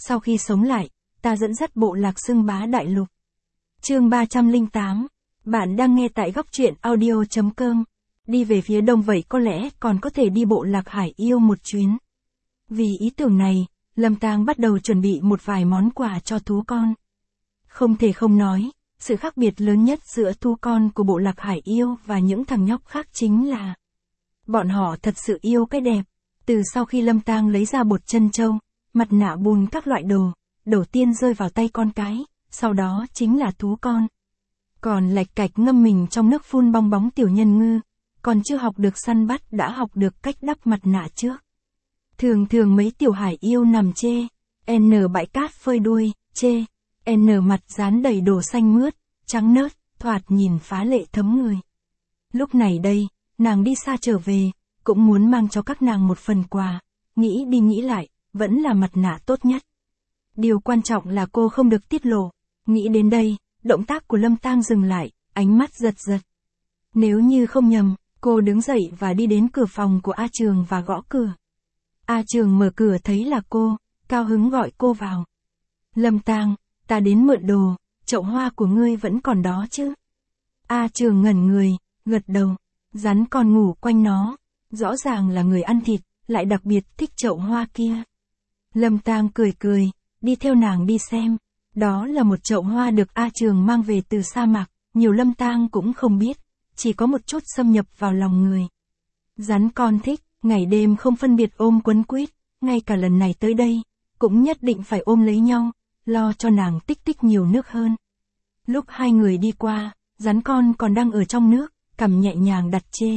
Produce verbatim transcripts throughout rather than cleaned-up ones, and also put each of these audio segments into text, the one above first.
sau khi sống lại, ta dẫn dắt bộ lạc xưng bá đại lục. Chương ba trăm lẻ tám. Bạn đang nghe tại góc truyện audio chấm com. Đi về phía đông vậy có lẽ còn có thể đi bộ lạc Hải Yêu một chuyến. Vì ý tưởng này, Lâm Tang bắt đầu chuẩn bị một vài món quà cho thú con. Không thể không nói, sự khác biệt lớn nhất giữa thú con của bộ lạc Hải Yêu và những thằng nhóc khác chính là bọn họ thật sự yêu cái đẹp. Từ sau khi Lâm Tang lấy ra bột chân trâu, mặt nạ bùn các loại đồ, đầu tiên rơi vào tay con cái, sau đó chính là thú con. Còn lạch cạch ngâm mình trong nước phun bong bóng tiểu nhân ngư, còn chưa học được săn bắt đã học được cách đắp mặt nạ trước. Thường thường mấy tiểu Hải Yêu nằm chê, N bãi cát phơi đuôi, chê, N mặt dán đầy đồ xanh mướt, trắng nớt, thoạt nhìn phá lệ thấm người. Lúc này đây, nàng đi xa trở về, cũng muốn mang cho các nàng một phần quà, nghĩ đi nghĩ lại, vẫn là mặt nạ tốt nhất. Điều quan trọng là cô không được tiết lộ. Nghĩ đến đây, động tác của Lâm Tang dừng lại, ánh mắt giật giật. Nếu như không nhầm, cô đứng dậy và đi đến cửa phòng của A Trường và gõ cửa. A Trường mở cửa thấy là cô, cao hứng gọi cô vào. Lâm Tang, ta đến mượn đồ, chậu hoa của ngươi vẫn còn đó chứ? A Trường ngẩn người, gật đầu, rắn còn ngủ quanh nó, rõ ràng là người ăn thịt, lại đặc biệt thích chậu hoa kia. Lâm Tang cười cười, đi theo nàng đi xem. Đó là một chậu hoa được A Trường mang về từ sa mạc, nhiều Lâm Tang cũng không biết, chỉ có một chút xâm nhập vào lòng người. Rắn con thích, ngày đêm không phân biệt ôm quấn quýt, ngay cả lần này tới đây, cũng nhất định phải ôm lấy nhau, lo cho nàng tích tích nhiều nước hơn. Lúc hai người đi qua, rắn con còn đang ở trong nước, cằm nhẹ nhàng đặt chê.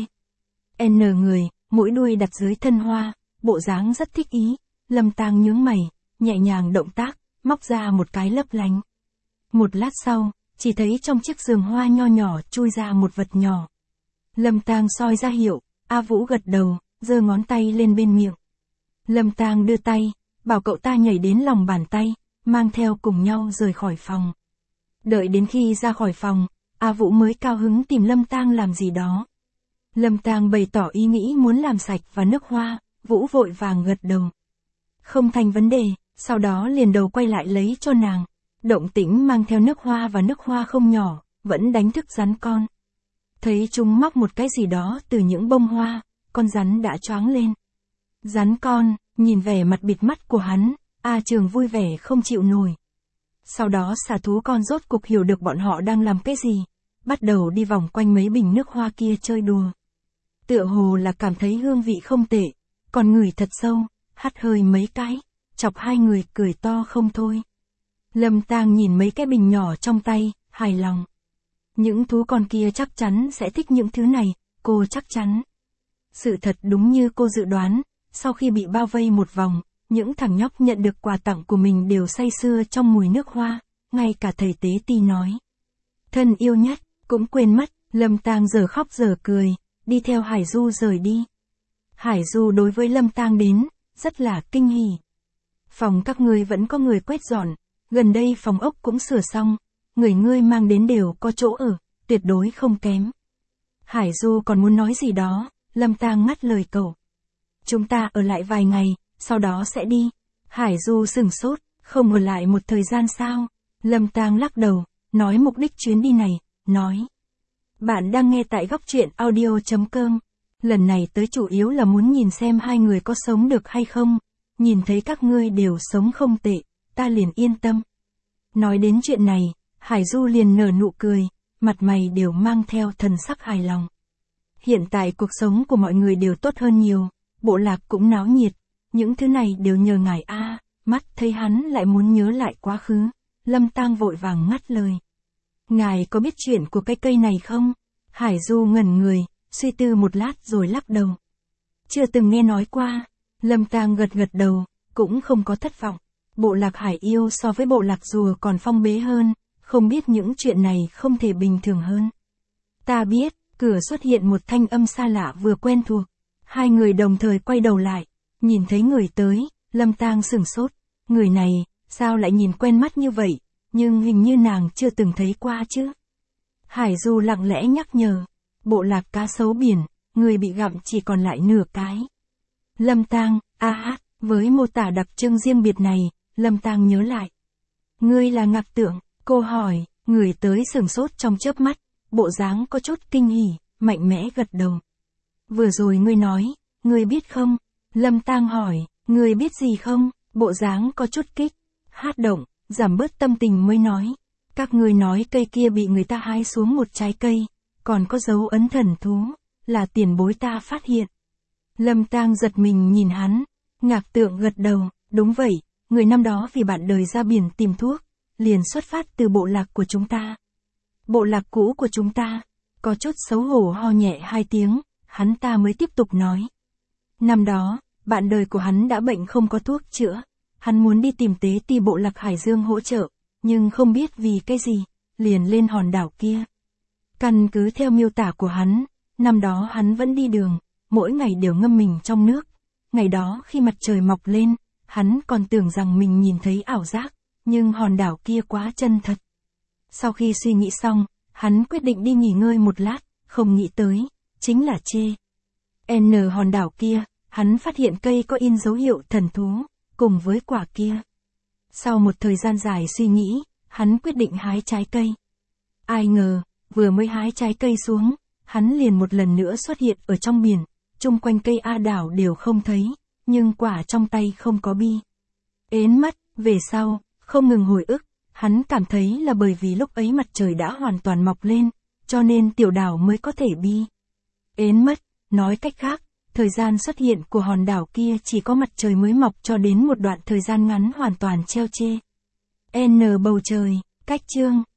N người, mũi đuôi đặt dưới thân hoa, bộ dáng rất thích ý. Lâm Tang nhướng mày, nhẹ nhàng động tác, móc ra một cái lấp lánh. Một lát sau, chỉ thấy trong chiếc giường hoa nho nhỏ chui ra một vật nhỏ. Lâm Tang soi ra hiệu, A Vũ gật đầu, giơ ngón tay lên bên miệng. Lâm Tang đưa tay, bảo cậu ta nhảy đến lòng bàn tay, mang theo cùng nhau rời khỏi phòng. Đợi đến khi ra khỏi phòng, A Vũ mới cao hứng tìm Lâm Tang làm gì đó. Lâm Tang bày tỏ ý nghĩ muốn làm sạch và nước hoa, Vũ vội vàng gật đầu. Không thành vấn đề, sau đó liền đầu quay lại lấy cho nàng. Động tĩnh mang theo nước hoa và nước hoa không nhỏ, vẫn đánh thức rắn con. Thấy chúng móc một cái gì đó từ những bông hoa, con rắn đã choáng lên. Rắn con, nhìn vẻ mặt bịt mắt của hắn, A Trường vui vẻ không chịu nổi. Sau đó xà thú con rốt cục hiểu được bọn họ đang làm cái gì, bắt đầu đi vòng quanh mấy bình nước hoa kia chơi đùa. Tựa hồ là cảm thấy hương vị không tệ, còn ngửi thật sâu, hắt hơi mấy cái, chọc hai người cười to không thôi. Lâm Tang nhìn mấy cái bình nhỏ trong tay, hài lòng. Những thú con kia chắc chắn sẽ thích những thứ này, cô chắc chắn. Sự thật đúng như cô dự đoán, sau khi bị bao vây một vòng, những thằng nhóc nhận được quà tặng của mình đều say sưa trong mùi nước hoa, ngay cả thầy tế ti nói. Thân yêu nhất, cũng quên mất, Lâm Tang giờ khóc giờ cười, đi theo Hải Du rời đi. Hải Du đối với Lâm Tang đến, rất là kinh hỉ. Phòng các ngươi vẫn có người quét dọn, gần đây phòng ốc cũng sửa xong, người ngươi mang đến đều có chỗ ở, tuyệt đối không kém. Hải Du còn muốn nói gì đó, Lâm Tang ngắt lời cậu. Chúng ta ở lại vài ngày, sau đó sẽ đi. Hải Du sửng sốt, không ở lại một thời gian sao? Lâm Tang lắc đầu, nói mục đích chuyến đi này, nói. Bạn đang nghe tại góc truyện audio chấm com. Lần này tới chủ yếu là muốn nhìn xem hai người có sống được hay không. Nhìn thấy các ngươi đều sống không tệ, ta liền yên tâm. Nói đến chuyện này, Hải Du liền nở nụ cười, mặt mày đều mang theo thần sắc hài lòng. Hiện tại cuộc sống của mọi người đều tốt hơn nhiều, bộ lạc cũng náo nhiệt, những thứ này đều nhờ ngài a. Mắt thấy hắn lại muốn nhớ lại quá khứ, Lâm Tang vội vàng ngắt lời. Ngài có biết chuyện của cái cây này không? Hải Du ngẩn người, suy tư một lát rồi lắc đầu. Chưa từng nghe nói qua. Lâm Tang gật gật đầu, cũng không có thất vọng. Bộ lạc Hải Yêu so với bộ lạc rùa còn phong bế hơn, không biết những chuyện này không thể bình thường hơn. Ta biết, cửa xuất hiện một thanh âm xa lạ vừa quen thuộc. Hai người đồng thời quay đầu lại, nhìn thấy người tới, Lâm Tang sửng sốt. Người này, sao lại nhìn quen mắt như vậy, nhưng hình như nàng chưa từng thấy qua chứ. Hải Du lặng lẽ nhắc nhở, bộ lạc cá sấu biển, người bị gặm chỉ còn lại nửa cái. Lâm Tang, a hát, với mô tả đặc trưng riêng biệt này, Lâm Tang nhớ lại. Ngươi là Ngạc Tượng, cô hỏi, người tới sửng sốt trong chớp mắt, bộ dáng có chút kinh hỉ, mạnh mẽ gật đầu. Vừa rồi ngươi nói, ngươi biết không? Lâm Tang hỏi, ngươi biết gì không? Bộ dáng có chút kích, hát động, giảm bớt tâm tình mới nói. Các ngươi nói cây kia bị người ta hái xuống một trái cây, còn có dấu ấn thần thú, là tiền bối ta phát hiện. Lâm Tang giật mình nhìn hắn, Ngạc Tượng gật đầu, đúng vậy, người năm đó vì bạn đời ra biển tìm thuốc, liền xuất phát từ bộ lạc của chúng ta. Bộ lạc cũ của chúng ta, có chút xấu hổ ho nhẹ hai tiếng, hắn ta mới tiếp tục nói. Năm đó, bạn đời của hắn đã bệnh không có thuốc chữa, hắn muốn đi tìm tế ti bộ lạc Hải Dương hỗ trợ, nhưng không biết vì cái gì, liền lên hòn đảo kia. Căn cứ theo miêu tả của hắn, năm đó hắn vẫn đi đường, mỗi ngày đều ngâm mình trong nước. Ngày đó khi mặt trời mọc lên, hắn còn tưởng rằng mình nhìn thấy ảo giác, nhưng hòn đảo kia quá chân thật. Sau khi suy nghĩ xong, hắn quyết định đi nghỉ ngơi một lát, không nghĩ tới, chính là chê. N hòn đảo kia, hắn phát hiện cây có in dấu hiệu thần thú, cùng với quả kia. Sau một thời gian dài suy nghĩ, hắn quyết định hái trái cây. Ai ngờ, vừa mới hái trái cây xuống, hắn liền một lần nữa xuất hiện ở trong biển, chung quanh cây A đảo đều không thấy, nhưng quả trong tay không có bi. Ến mất, về sau, không ngừng hồi ức, hắn cảm thấy là bởi vì lúc ấy mặt trời đã hoàn toàn mọc lên, cho nên tiểu đảo mới có thể bi. Ến mất, nói cách khác, thời gian xuất hiện của hòn đảo kia chỉ có mặt trời mới mọc cho đến một đoạn thời gian ngắn hoàn toàn treo chê. N bầu trời, cách chương.